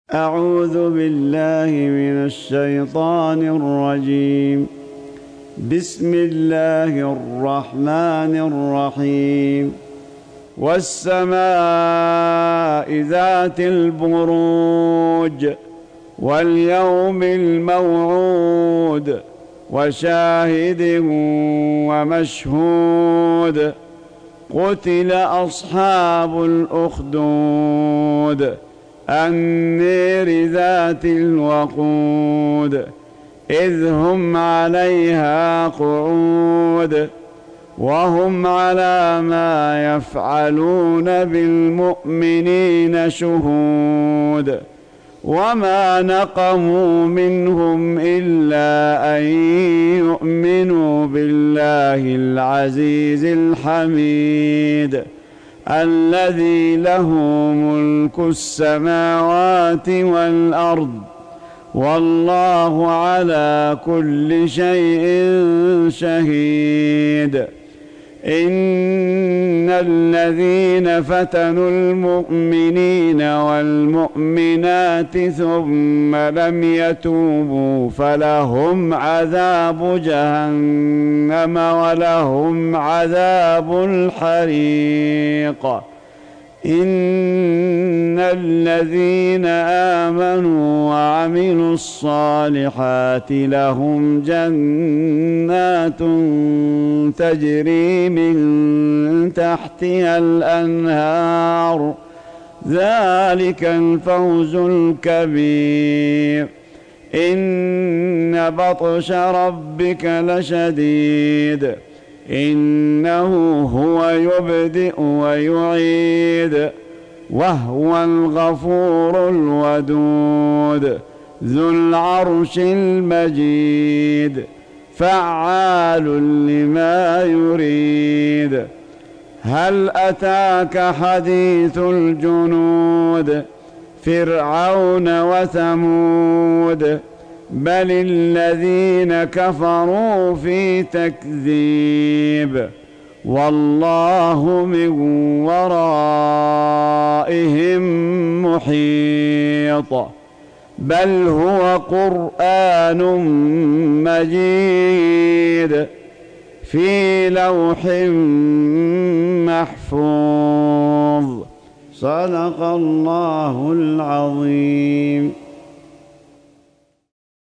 أعوذ بالله من الشيطان الرجيم. بسم الله الرحمن الرحيم. والسماء ذات البروج واليوم الموعود وشاهد ومشهود. قتل أصحاب الأخدود النير ذات الوقود إذ هم عليها قعود وهم على ما يفعلون بالمؤمنين شهود. وما نقموا منهم إلا أن يؤمنوا بالله العزيز الحميد الذي له ملك السماوات والأرض والله على كل شيء شهيد. إن الذين فتنوا المؤمنين والمؤمنات ثم لم يتوبوا فلهم عذاب جهنم ولهم عذاب الحريق. إن الذين آمنوا وعملوا الصالحات لهم جنات تجري من تحتها الأنهار ذلك الفوز الكبير. إن بطش ربك لشديد إنه هو يبدئ ويعيد وهو الغفور الودود ذو العرش المجيد فعال لما يريد. هل أتاك حديث الجنود فرعون وثمود بل الذين كفروا في تكذيب والله من ورائهم محيط. بل هو قرآن مجيد في لوح محفوظ. صدق الله العظيم.